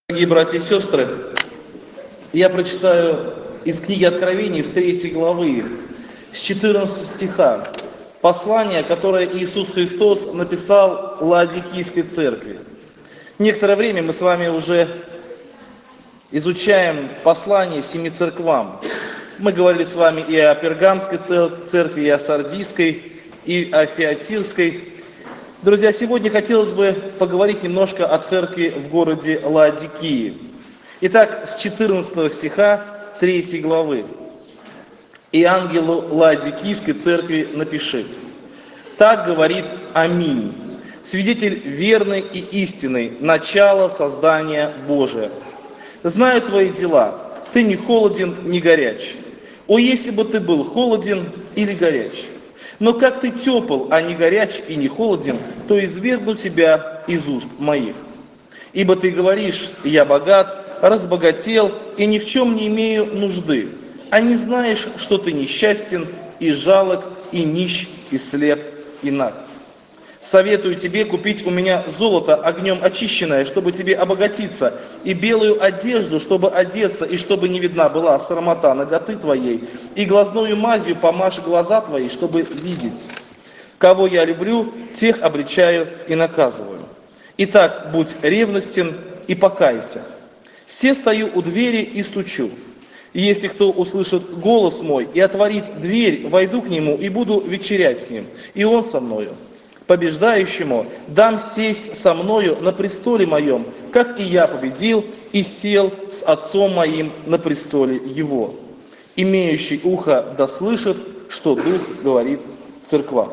Дорогие братья и сестры, я прочитаю из книги Откровений, с 3 главы, с 14 стиха, послание, которое Иисус Христос написал Лаодикийской церкви. Некоторое время мы с вами уже изучаем послание 7 церквам. Мы говорили с вами и о Пергамской церкви, и о Сардийской, и о Фиатирской. Друзья, сегодня хотелось бы поговорить немножко о церкви в городе Лаодикии. Итак, с 14 стиха 3 главы. «И ангелу Лаодикийской церкви напиши: так говорит Аминь, свидетель верный и истинный, начало создания Божия. Знаю твои дела, ты не холоден, не горяч. О, если бы ты был холоден или горяч! Но как ты тепл, а не горяч и не холоден, то извергну тебя из уст моих. Ибо ты говоришь: я богат, разбогател и ни в чем не имею нужды, а не знаешь, что ты несчастен и жалок, и нищ, и слеп, и наг. Советую тебе купить у меня золото огнем очищенное, чтобы тебе обогатиться, и белую одежду, чтобы одеться, и чтобы не видна была срамота наготы твоей, и глазною мазью помажь глаза твои, чтобы видеть. Кого я люблю, тех обличаю и наказываю. Итак, будь ревностен и покайся. Се стою у двери и стучу. И если кто услышит голос мой и отворит дверь, войду к нему и буду вечерять с ним, и он со мною. Побеждающему дам сесть со мною на престоле моем, как и я победил и сел с отцом моим на престоле его. Имеющий ухо да слышит, что Дух говорит церквам».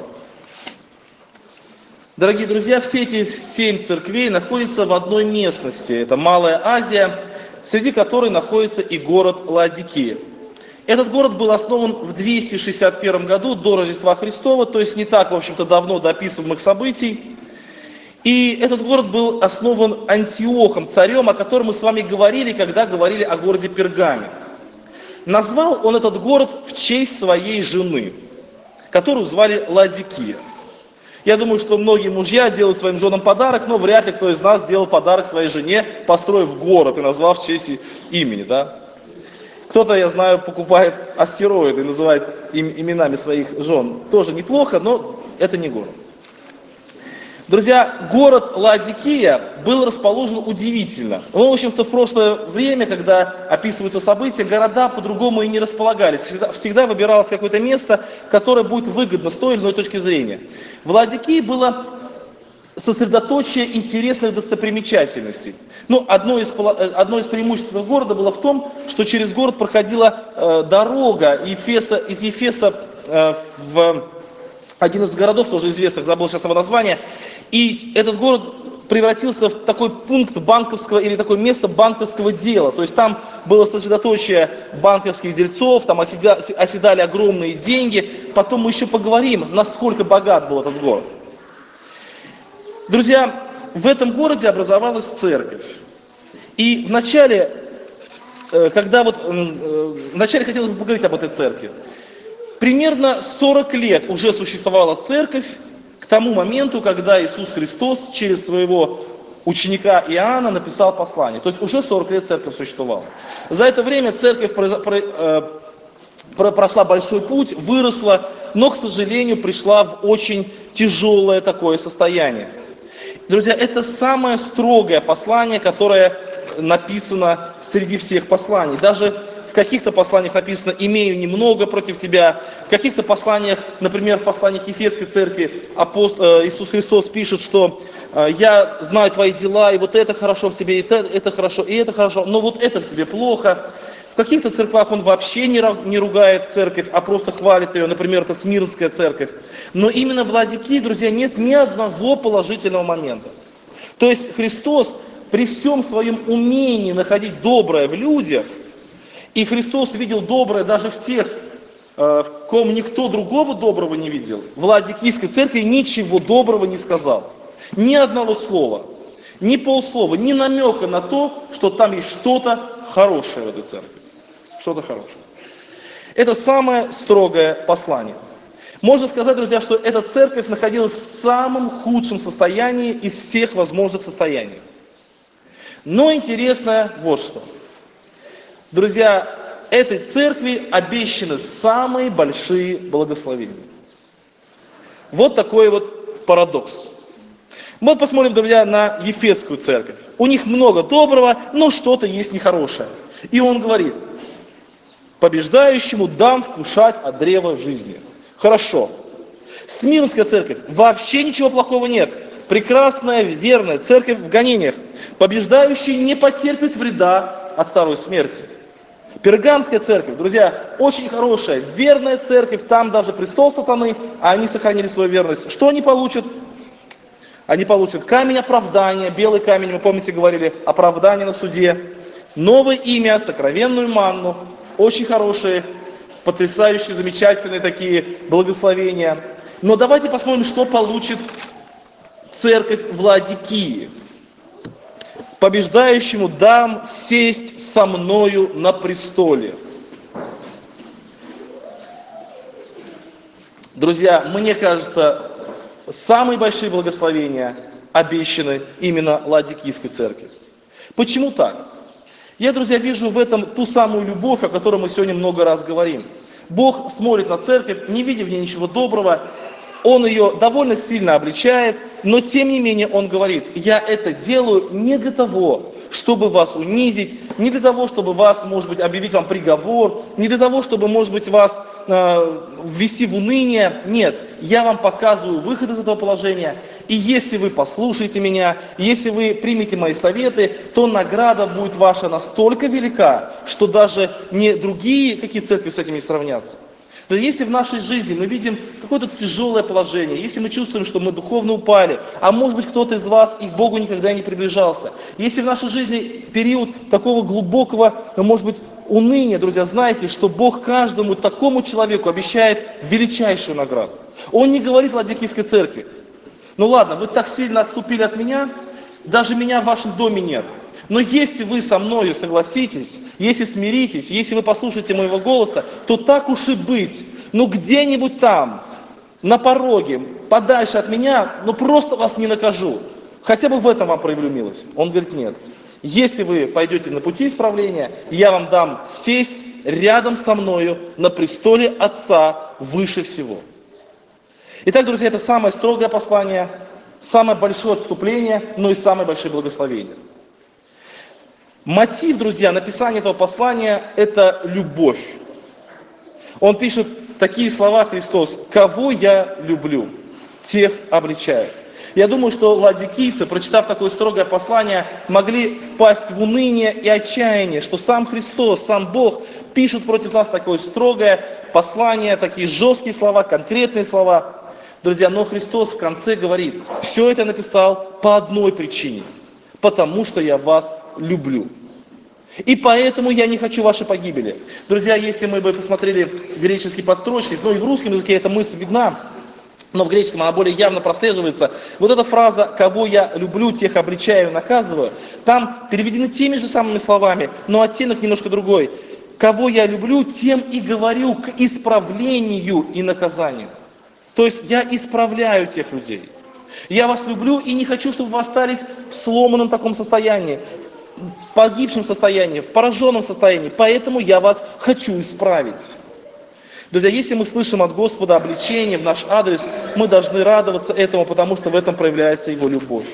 Дорогие друзья, все эти 7 церквей находятся в одной местности. Это Малая Азия, среди которой находится и город Лаодикия. Этот город был основан в 261 году до Рождества Христова, то есть не так, в общем-то, давно до описываемых событий. И этот город был основан Антиохом, царем, о котором мы с вами говорили, когда говорили о городе Пергаме. Назвал он этот город в честь своей жены, которую звали Лаодикия. Я думаю, что многие мужья делают своим женам подарок, но вряд ли кто из нас сделал подарок своей жене, построив город и назвав в честь имени, да? Кто-то, я знаю, покупает астероиды и называет именами своих жен. Тоже неплохо, но это не город. Друзья, город Лаодикия был расположен удивительно. Ну, в общем-то, в прошлое время, когда описываются события, города по-другому и не располагались. Всегда выбиралось какое-то место, которое будет выгодно с той или иной точки зрения. В Лаодикии было сосредоточие интересных достопримечательностей. Ну, одно из преимуществ города было в том, что через город проходила дорога из Ефеса в один из городов, тоже известных, забыл сейчас его название, и этот город превратился в такой пункт банковского или такое место банковского дела. То есть там было сосредоточие банковских дельцов, там оседали огромные деньги. Потом мы еще поговорим, насколько богат был этот город. Друзья, в этом городе образовалась церковь. И вначале хотелось бы поговорить об этой церкви. Примерно 40 лет уже существовала церковь к тому моменту, когда Иисус Христос через своего ученика Иоанна написал послание. То есть уже 40 лет церковь существовала. За это время церковь прошла большой путь, выросла, но, к сожалению, пришла в очень тяжелое такое состояние. Друзья, это самое строгое послание, которое написано среди всех посланий. Даже в каких-то посланиях написано: «Имею немного против тебя». В каких-то посланиях, например, в послании к Ефесской церкви, Иисус Христос пишет, что «я знаю твои дела, и вот это хорошо в тебе, и это хорошо, и это хорошо, но вот это в тебе плохо». В каких-то церквах он вообще не ругает церковь, а просто хвалит ее. Например, это Смирнская церковь. Но именно в Лаодикии, друзья, нет ни одного положительного момента. То есть Христос при всем своем умении находить доброе в людях, и Христос видел доброе даже в тех, в ком никто другого доброго не видел, в Лаодикийской церкви ничего доброго не сказал. Ни одного слова, ни полслова, ни намека на то, что там есть что-то хорошее в этой церкви. Что-то хорошее. Это самое строгое послание. Можно сказать, друзья, что эта церковь находилась в самом худшем состоянии из всех возможных состояний. Но интересно вот что. Друзья, этой церкви обещаны самые большие благословения. Вот такой вот парадокс. Мы вот посмотрим, друзья, на Ефесскую церковь. У них много доброго, но что-то есть нехорошее. И он говорит: побеждающему дам вкушать от древа жизни. Хорошо. Смирнская церковь, вообще ничего плохого нет. Прекрасная, верная церковь в гонениях. Побеждающий не потерпит вреда от второй смерти. Пергамская церковь, друзья, очень хорошая, верная церковь, там даже престол сатаны, а они сохранили свою верность. Что они получат? Они получат камень оправдания, белый камень, мы, помните, говорили, оправдание на суде, новое имя, сокровенную манну, очень хорошие, потрясающие, замечательные такие благословения. Но давайте посмотрим, что получит церковь в Ладикии. Побеждающему дам сесть со мною на престоле. Друзья, мне кажется, самые большие благословения обещаны именно Ладикийской церкви. Почему так? Я, друзья, вижу в этом ту самую любовь, о которой мы сегодня много раз говорим. Бог смотрит на церковь, не видя в ней ничего доброго, Он ее довольно сильно обличает, но тем не менее Он говорит: я это делаю не для того, чтобы вас унизить, не для того, чтобы вас, может быть, объявить вам приговор, не для того, чтобы, может быть, вас ввести в уныние. Нет, я вам показываю выход из этого положения. И если вы послушаете меня, если вы примете мои советы, то награда будет ваша настолько велика, что даже не другие какие церкви с этим не сравнятся. Но если в нашей жизни мы видим какое-то тяжелое положение, если мы чувствуем, что мы духовно упали, а может быть кто-то из вас и к Богу никогда не приближался, если в нашей жизни период такого глубокого, может быть, уныния, друзья, знайте, что Бог каждому такому человеку обещает величайшую награду. Он не говорит Ладикийской церкви: ну ладно, вы так сильно отступили от меня, даже меня в вашем доме нет. Но если вы со мною согласитесь, если смиритесь, если вы послушаете моего голоса, то так уж и быть. Ну где-нибудь там, на пороге, подальше от меня, ну просто вас не накажу. Хотя бы в этом вам проявлю милость. Он говорит: нет. Если вы пойдете на пути исправления, я вам дам сесть рядом со мною на престоле Отца выше всего. Итак, друзья, это самое строгое послание, самое большое отступление, но и самое большое благословение. Мотив, друзья, написания этого послания – это любовь. Он пишет такие слова, Христос: «Кого я люблю, тех обличаю». Я думаю, что ладикийцы, прочитав такое строгое послание, могли впасть в уныние и отчаяние, что сам Христос, сам Бог пишет против нас такое строгое послание, такие жесткие слова, конкретные слова. Друзья, но Христос в конце говорит: все это написал по одной причине – потому что я вас люблю. И поэтому я не хочу вашей погибели. Друзья, если мы бы посмотрели греческий подстрочник, ну и в русском языке эта мысль видна, но в греческом она более явно прослеживается. Вот эта фраза «кого я люблю, тех обличаю и наказываю», там переведены теми же самыми словами, но оттенок немножко другой. «Кого я люблю, тем и говорю к исправлению и наказанию». То есть я исправляю тех людей. Я вас люблю и не хочу, чтобы вы остались в сломанном таком состоянии, в погибшем состоянии, в пораженном состоянии. Поэтому я вас хочу исправить. Друзья, если мы слышим от Господа обличение в наш адрес, мы должны радоваться этому, потому что в этом проявляется Его любовь.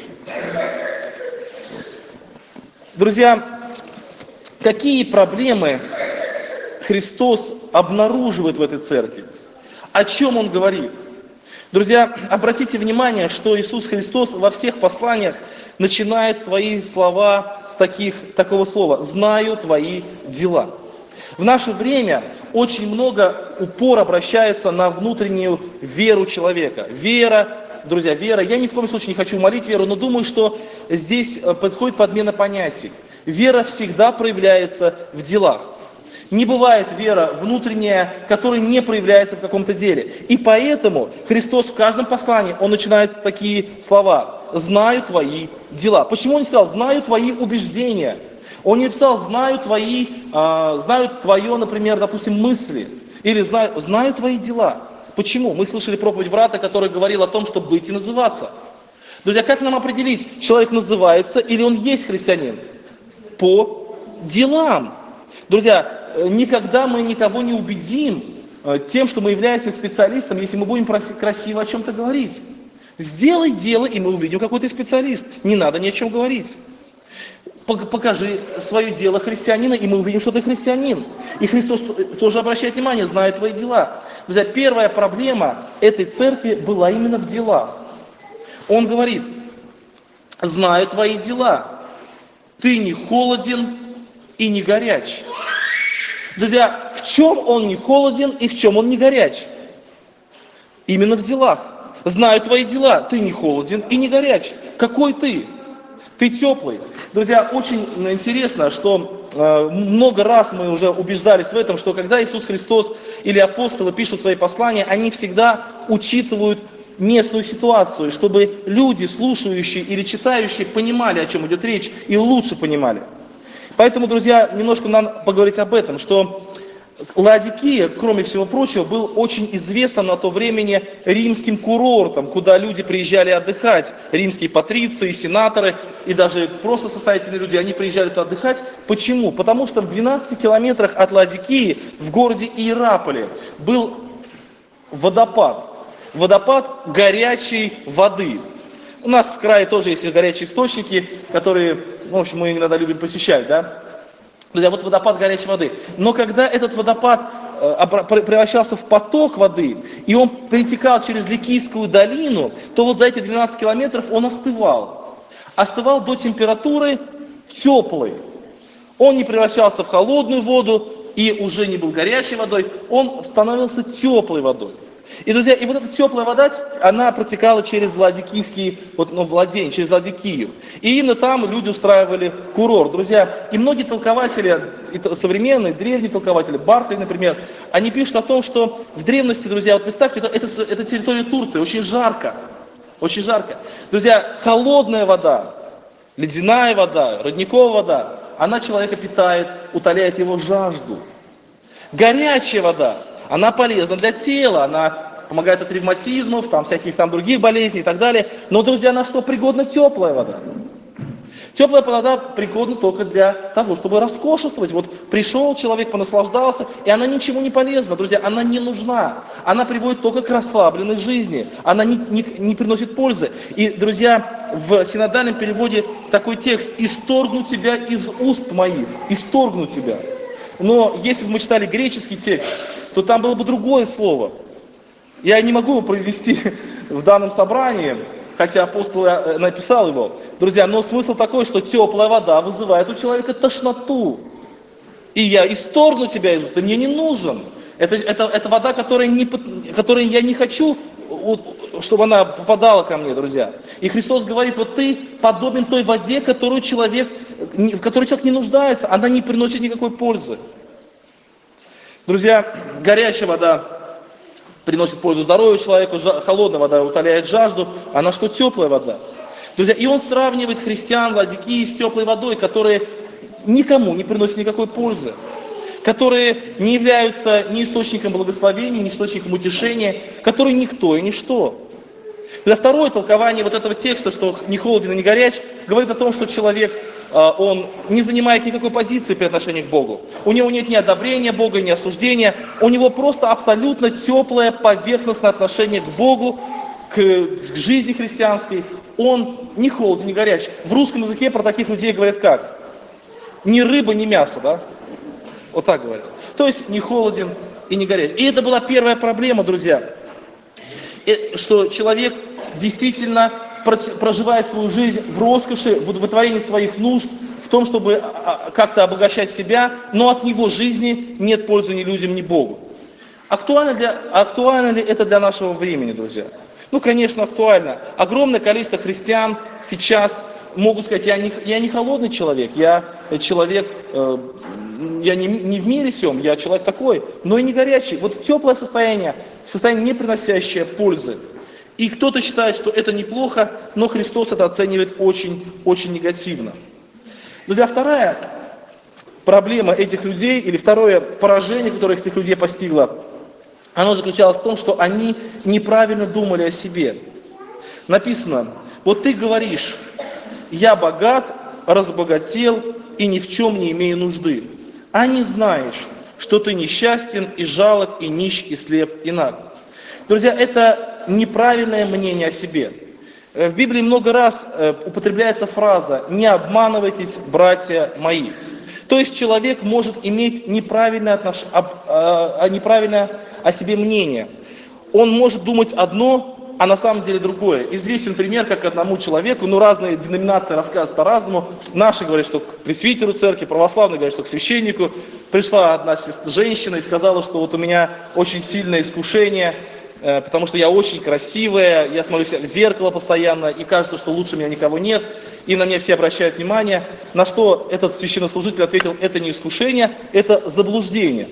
Друзья, какие проблемы Христос обнаруживает в этой церкви? О чем Он говорит? Друзья, обратите внимание, что Иисус Христос во всех посланиях начинает свои слова с такого слова: «Знаю твои дела». В наше время очень много упор обращается на внутреннюю веру человека. Вера, друзья, вера. Я ни в коем случае не хочу молить веру, но думаю, что здесь подходит подмена понятий. Вера всегда проявляется в делах. Не бывает вера внутренняя, которая не проявляется в каком-то деле. И поэтому Христос в каждом послании, Он начинает такие слова: «Знаю твои дела». Почему Он не сказал «знаю твои убеждения»? Он не написал «знаю твое, например, допустим, мысли». Или «знаю твои дела». Почему? Мы слышали проповедь брата, который говорил о том, что быть и называться. Друзья, как нам определить, человек называется или он есть христианин? по делам. Друзья, никогда мы никого не убедим тем, что мы являемся специалистом, если мы будем красиво о чем-то говорить. Сделай дело, и мы увидим, какой ты специалист. Не надо ни о чем говорить. Покажи свое дело христианина, и мы увидим, что ты христианин. И Христос тоже обращает внимание, знает твои дела. Друзья, первая проблема этой церкви была именно в делах. Он говорит: знаю твои дела. Ты не холоден и не горяч. Друзья, в чем он не холоден и в чем он не горяч? Именно в делах. Знаю твои дела. Ты не холоден и не горяч. Какой ты? Ты теплый. Друзья, очень интересно, что много раз мы уже убеждались в этом, что когда Иисус Христос или апостолы пишут свои послания, они всегда учитывают местную ситуацию, чтобы люди, слушающие или читающие, понимали, о чем идет речь, и лучше понимали. Поэтому, друзья, немножко надо поговорить об этом, что Лаодикия, кроме всего прочего, был очень известным на то время римским курортом, куда люди приезжали отдыхать. Римские патриции, сенаторы и даже просто состоятельные люди, они приезжали туда отдыхать. Почему? Потому что в 12 километрах от Лаодикии, в городе Иераполе, был водопад. Водопад горячей воды. У нас в крае тоже есть горячие источники, которые, в общем, мы иногда любим посещать, да? Друзья, вот водопад горячей воды. Но когда этот водопад превращался в поток воды, и он перетекал через Ликийскую долину, то вот за эти 12 километров он остывал. Остывал до температуры теплой. Он не превращался в холодную воду и уже не был горячей водой, он становился теплой водой. И, друзья, и вот эта теплая вода, она протекала через Ладикийские, владения, через Ладикию. И именно там люди устраивали курорт. Друзья, и многие толкователи, современные, древние толкователи, Барклey, например, они пишут о том, что в древности, друзья, вот представьте, это территория Турции, очень жарко. Очень жарко. Друзья, холодная вода, ледяная вода, родниковая вода, она человека питает, утоляет его жажду. Горячая вода, она полезна для тела, она помогает от ревматизмов, всяких других болезней и так далее. Но, друзья, на что пригодна теплая вода? Теплая вода пригодна только для того, чтобы роскошествовать. Вот пришел человек, понаслаждался, и она ничему не полезна, друзья, она не нужна. Она приводит только к расслабленной жизни, она не приносит пользы. И, друзья, в синодальном переводе такой текст: «Исторгну тебя из уст моих», «исторгну тебя». Но если бы мы читали греческий текст, то там было бы другое слово. Я не могу его произнести в данном собрании, хотя апостол написал его. Друзья, но смысл такой, что теплая вода вызывает у человека тошноту. И я исторгну тебя из уст, ты мне не нужен. Это вода, которой я не хочу, чтобы она попадала ко мне, друзья. И Христос говорит: вот ты подобен той воде, в которой человек не нуждается, она не приносит никакой пользы. Друзья, горячая вода приносит пользу здоровью человеку, холодная вода утоляет жажду, а на что теплая вода? Друзья, и он сравнивает христиан Ладикии с теплой водой, которые никому не приносят никакой пользы, которые не являются ни источником благословения, ни источником утешения, которые никто и ничто. Для второе толкование вот этого текста, что не холоден и не горяч, говорит о том, что человек, он не занимает никакой позиции при отношении к Богу. У него нет ни одобрения Бога, ни осуждения. У него просто абсолютно теплое поверхностное отношение к Богу, к жизни христианской. Он не холоден, не горяч. В русском языке про таких людей говорят как? Ни рыба, ни мясо, да? Вот так говорят. То есть не холоден и не горяч. И это была первая проблема, друзья. Что человек действительно проживает свою жизнь в роскоши, в удовлетворении своих нужд, в том, чтобы как-то обогащать себя, но от него жизни нет пользы ни людям, ни Богу. Актуально ли это для нашего времени, друзья? Конечно, актуально. Огромное количество христиан сейчас могут сказать: я не холодный человек, я человек, я не в мире сём, я человек такой, но и не горячий. Вот теплое состояние, не приносящее пользы. И кто-то считает, что это неплохо, но Христос это оценивает очень, очень негативно. Друзья, вторая проблема этих людей, или второе поражение, которое этих людей постигло, оно заключалось в том, что они неправильно думали о себе. Написано: вот ты говоришь: я богат, разбогател и ни в чем не имею нужды. А не знаешь, что ты несчастен и жалок, и нищ, и слеп, и наг». Друзья, это неправильное мнение о себе. В Библии много раз употребляется фраза «не обманывайтесь, братья мои». То есть человек может иметь неправильное о себе мнение. Он может думать одно, а на самом деле другое. Известен пример, как одному человеку, разные деноминации рассказывают по-разному. Наши говорят, что к пресвитеру церкви, православные говорят, что к священнику. Пришла одна женщина и сказала, что вот у меня очень сильное искушение, потому что я очень красивая, я смотрю в зеркало постоянно, и кажется, что лучше меня никого нет, и на меня все обращают внимание. На что этот священнослужитель ответил: это не искушение, это заблуждение.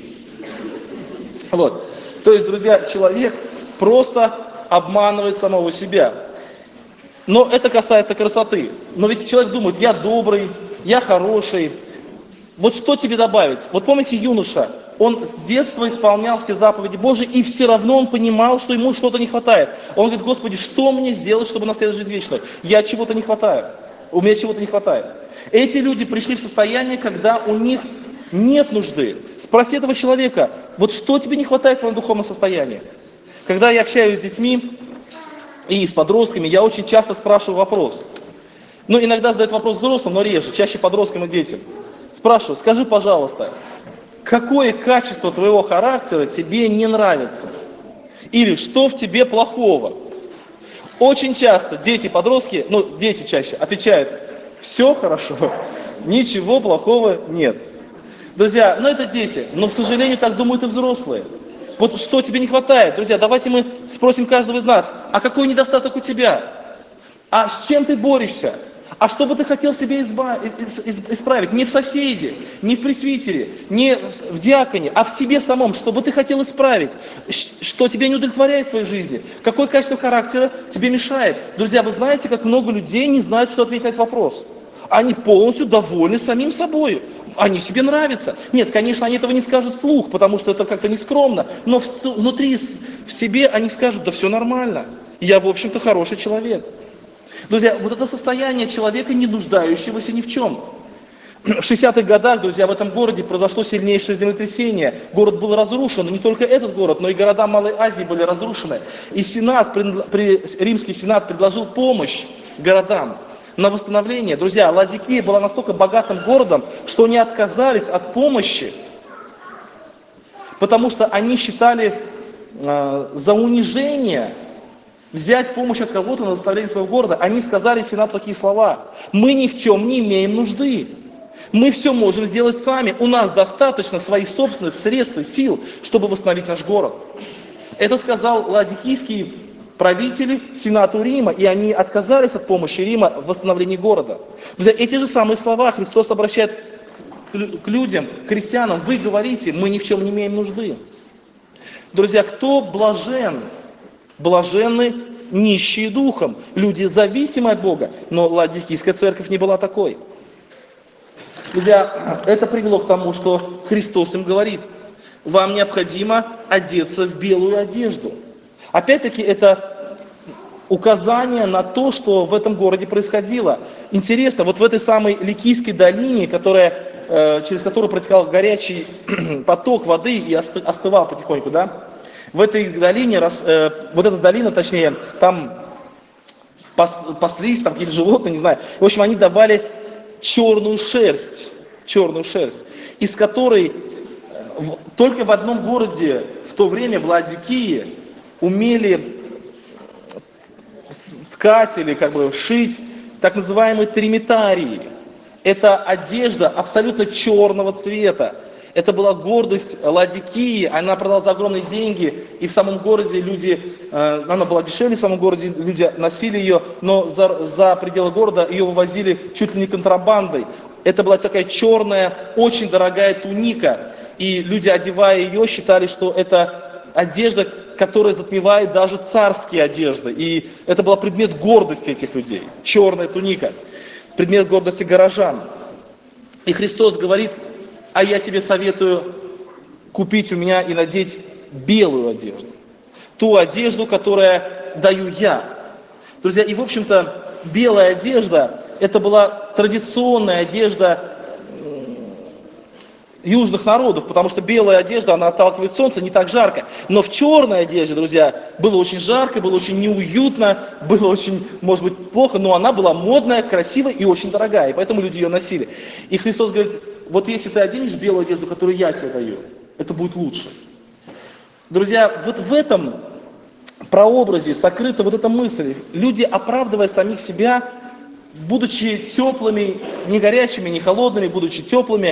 Вот. То есть, друзья, человек просто обманывает самого себя. Но это касается красоты. Но ведь человек думает: я добрый, я хороший. Вот что тебе добавить? Вот помните юноша, он с детства исполнял все заповеди Божьи, и все равно он понимал, что ему что-то не хватает. Он говорит: Господи, что мне сделать, чтобы наследовать жизнь вечную? Я чего-то не хватает. У меня чего-то не хватает. Эти люди пришли в состояние, когда у них нет нужды. Спроси этого человека: вот что тебе не хватает в твоем духовном состоянии? Когда я общаюсь с детьми и с подростками, я очень часто спрашиваю вопрос. Иногда задают вопрос взрослым, но реже, чаще подросткам и детям. Спрашиваю: скажи, пожалуйста, какое качество твоего характера тебе не нравится? Или что в тебе плохого? Очень часто дети, подростки, дети чаще отвечают: все хорошо, ничего плохого нет. Друзья, это дети, но, к сожалению, так думают и взрослые. Вот что тебе не хватает? Друзья, давайте мы спросим каждого из нас: а какой недостаток у тебя? А с чем ты борешься? А что бы ты хотел себе исправить? Не в соседе, не в пресвитере, не в диаконе, а в себе самом. Что бы ты хотел исправить? Что тебя не удовлетворяет в своей жизни? Какое качество характера тебе мешает? Друзья, вы знаете, как много людей не знают, что ответить на этот вопрос. Они полностью довольны самим собой. Они себе нравятся. Нет, конечно, они этого не скажут вслух, потому что это как-то нескромно. Но внутри, в себе они скажут: да все нормально. Я, в общем-то, хороший человек. Друзья, вот это состояние человека, не нуждающегося ни в чем. В 60-х годах, друзья, в этом городе произошло сильнейшее землетрясение. Город был разрушен, но не только этот город, но и города Малой Азии были разрушены. И Римский Сенат предложил помощь городам на восстановление. Друзья, Ладикия была настолько богатым городом, что они отказались от помощи, потому что они считали за унижение взять помощь от кого-то на восстановление своего города. Они сказали Сенату такие слова: мы ни в чем не имеем нужды. Мы все можем сделать сами. У нас достаточно своих собственных средств и сил, чтобы восстановить наш город. Это сказал ладикийский правители Сенату Рима, и они отказались от помощи Рима в восстановлении города. Друзья, эти же самые слова Христос обращает к людям, к христианам: вы говорите, мы ни в чем не имеем нужды. Друзья, кто блажен? Блаженны нищие духом, люди зависимы от Бога. Но Ладикийская церковь не была такой. Друзья, это привело к тому, что Христос им говорит: вам необходимо одеться в белую одежду. Опять-таки, это указание на то, что в этом городе происходило. Интересно, вот в этой самой Ликийской долине, через которую протекал горячий поток воды и остывал потихоньку, да? В этой долине, вот эта долина, точнее, там паслись, там какие-то животные, не знаю. В общем, они давали черную шерсть, из которой только в одном городе в то время, в Ладикии, умели ткать или шить так называемые тримитарии. Это одежда абсолютно черного цвета. Это была гордость Ладикии, она продалась за огромные деньги, и в самом городе она была дешевле, в самом городе люди носили ее, но за пределы города ее вывозили чуть ли не контрабандой. Это была такая черная, очень дорогая туника, и люди, одевая ее, считали, что это одежда, которая затмевает даже царские одежды. И это был предмет гордости этих людей, черная туника, предмет гордости горожан. И Христос говорит: а я тебе советую купить у меня и надеть белую одежду. Ту одежду, которую даю я. Друзья, и в общем-то белая одежда, это была традиционная одежда южных народов, потому что белая одежда, она отталкивает солнце, не так жарко. Но в черной одежде, друзья, было очень жарко, было очень неуютно, было очень, может быть, плохо, но она была модная, красивая и очень дорогая, и поэтому люди ее носили. И Христос говорит, вот если ты оденешь белую одежду, которую я тебе даю, это будет лучше. Друзья, вот в этом прообразе сокрыта вот эта мысль. Люди, оправдывая самих себя, будучи теплыми, не горячими, не холодными, будучи теплыми,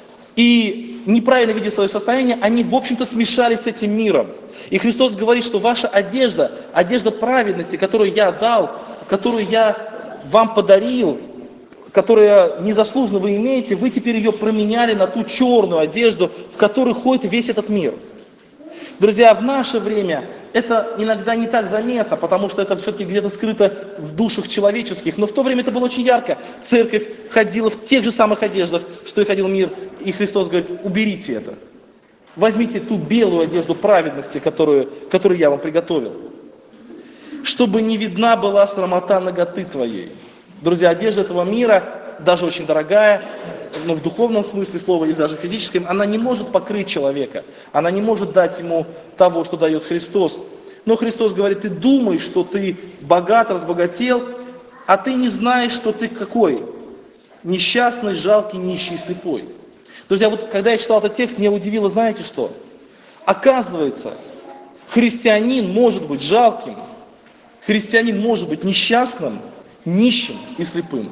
и неправильно видя свое состояние, они, в общем-то, смешались с этим миром. И Христос говорит, что ваша одежда, одежда праведности, которую я дал, которую я вам подарил, которую незаслуженно вы имеете, вы теперь ее променяли на ту черную одежду, в которой ходит весь этот мир. Друзья, в наше время это иногда не так заметно, потому что это все-таки где-то скрыто в душах человеческих. Но в то время это было очень ярко. Церковь ходила в тех же самых одеждах, что и ходил мир. И Христос говорит, уберите это. Возьмите ту белую одежду праведности, которую я вам приготовил. Чтобы не видна была срамота наготы твоей. Друзья, одежда этого мира, даже очень дорогая, но в духовном смысле слова или даже в физическом, она не может покрыть человека. Она не может дать ему того, что дает Христос. Но Христос говорит, ты думаешь, что ты богат, разбогател, а ты не знаешь, что ты какой? Несчастный, жалкий, нищий, слепой. Друзья, вот когда я читал этот текст, меня удивило, знаете что? Оказывается, христианин может быть жалким, христианин может быть несчастным, нищим и слепым.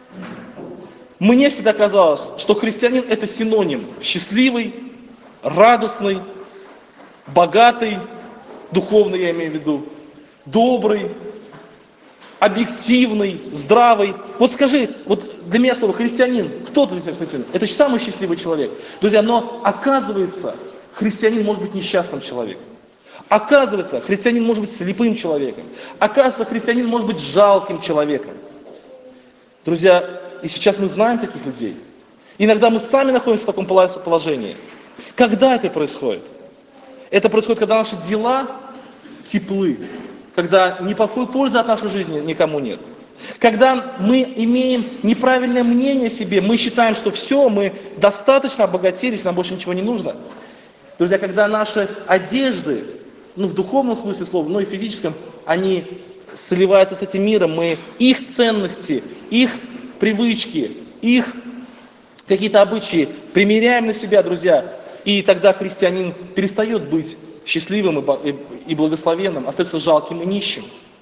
Мне всегда казалось, что христианин – это синоним счастливый, радостный, богатый, духовный я имею в виду, добрый, объективный, здравый. Вот скажи, вот для меня слово христианин, кто для тебя христианин? Это же самый счастливый человек. Друзья, но оказывается, христианин может быть несчастным человеком. Оказывается, христианин может быть слепым человеком. Оказывается, христианин может быть жалким человеком. Друзья, и сейчас мы знаем таких людей. Иногда мы сами находимся в таком положении. Когда это происходит? Это происходит, когда наши дела теплы, когда никакой пользы от нашей жизни никому нет. Когда мы имеем неправильное мнение о себе, мы считаем, что все, мы достаточно обогатились, нам больше ничего не нужно. Друзья, когда наши одежды, в духовном смысле слова, но и в физическом, они сливаются с этим миром, мы их ценности, их привычки, их какие-то обычаи примеряем на себя, друзья, и тогда христианин перестает быть счастливым и благословенным, остается жалким и нищим.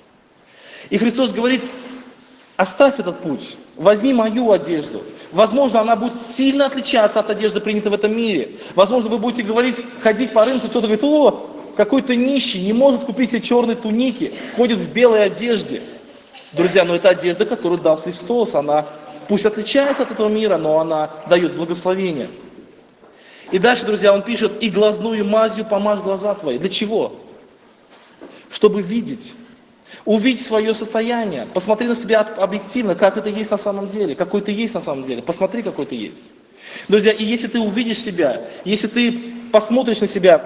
И Христос говорит, оставь этот путь, возьми мою одежду. Возможно, она будет сильно отличаться от одежды, принятой в этом мире. Возможно, вы будете ходить по рынку, кто-то говорит, о, какой-то нищий, не может купить себе черной туники, ходит в белой одежде. Друзья, но это одежда, которую дал Христос, она пусть отличается от этого мира, но она дает благословение. И дальше, друзья, он пишет, и глазную мазью помажь глаза твои. Для чего? Чтобы видеть. Увидеть свое состояние, посмотри на себя объективно, как это есть на самом деле, какой ты есть на самом деле, посмотри, какой ты есть. Друзья, и если ты увидишь себя, если ты посмотришь на себя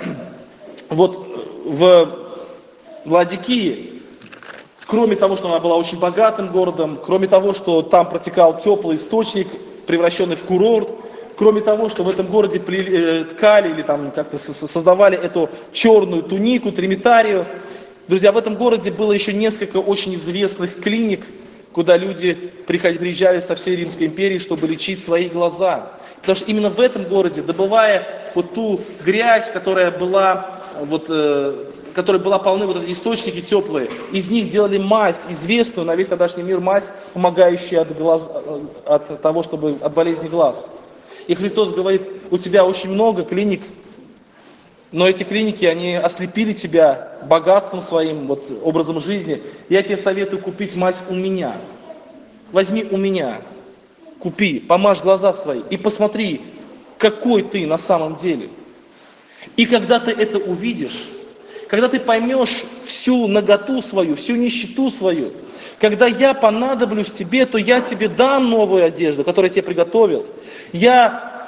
вот в Ладикии, кроме того, что она была очень богатым городом, кроме того, что там протекал теплый источник, превращенный в курорт, кроме того, что в этом городе ткали или там как-то создавали эту черную тунику, тримитарию. Друзья, в этом городе было еще несколько очень известных клиник, куда люди приезжали со всей Римской империи, чтобы лечить свои глаза. Потому что именно в этом городе, добывая вот ту грязь, которая была полны вот эти источники теплые, из них делали мазь, известную на весь тогдашний мир мазь, помогающую от того, чтобы от болезни глаз. И Христос говорит, у тебя очень много клиник, но эти клиники, они ослепили тебя богатством своим, образом жизни. Я тебе советую купить мазь у меня. Возьми у меня, купи, помажь глаза свои и посмотри, какой ты на самом деле. И когда ты это увидишь, когда ты поймешь всю наготу свою, всю нищету свою, когда я понадоблюсь тебе, то я тебе дам новую одежду, которую я тебе приготовил. Я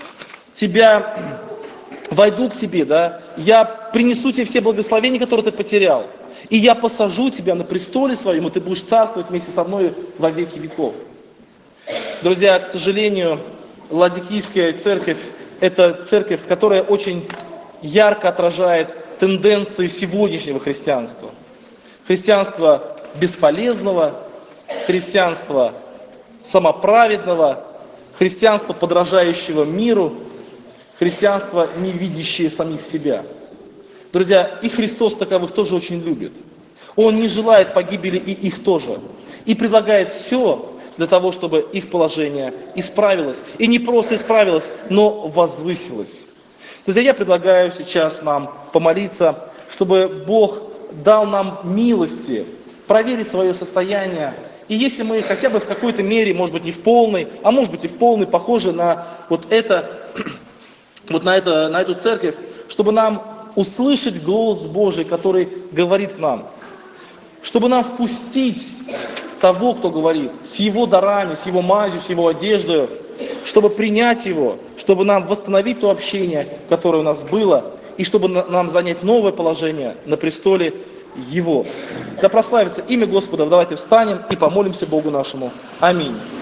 войду к тебе, да, я принесу тебе все благословения, которые ты потерял, и я посажу тебя на престоле своем, и ты будешь царствовать вместе со мной во веки веков. Друзья, к сожалению, Ладикийская церковь это церковь, которая очень ярко отражает тенденции сегодняшнего христианства. Христианство бесполезного, христианство самоправедного, христианство, подражающего миру, христианство, не видящее самих себя. Друзья, и Христос таковых тоже очень любит. Он не желает погибели и их тоже. И предлагает все для того, чтобы их положение исправилось. И не просто исправилось, но возвысилось. Друзья, я предлагаю сейчас нам помолиться, чтобы Бог дал нам милости, проверить свое состояние. И если мы хотя бы в какой-то мере, может быть не в полной, а может быть и в полной, похожи на на эту церковь, чтобы нам услышать голос Божий, который говорит к нам, чтобы нам впустить того, кто говорит, с его дарами, с его мазью, с его одеждой, чтобы принять его, чтобы нам восстановить то общение, которое у нас было, и чтобы нам занять новое положение на престоле его. Да прославится имя Господа. Давайте встанем и помолимся Богу нашему. Аминь.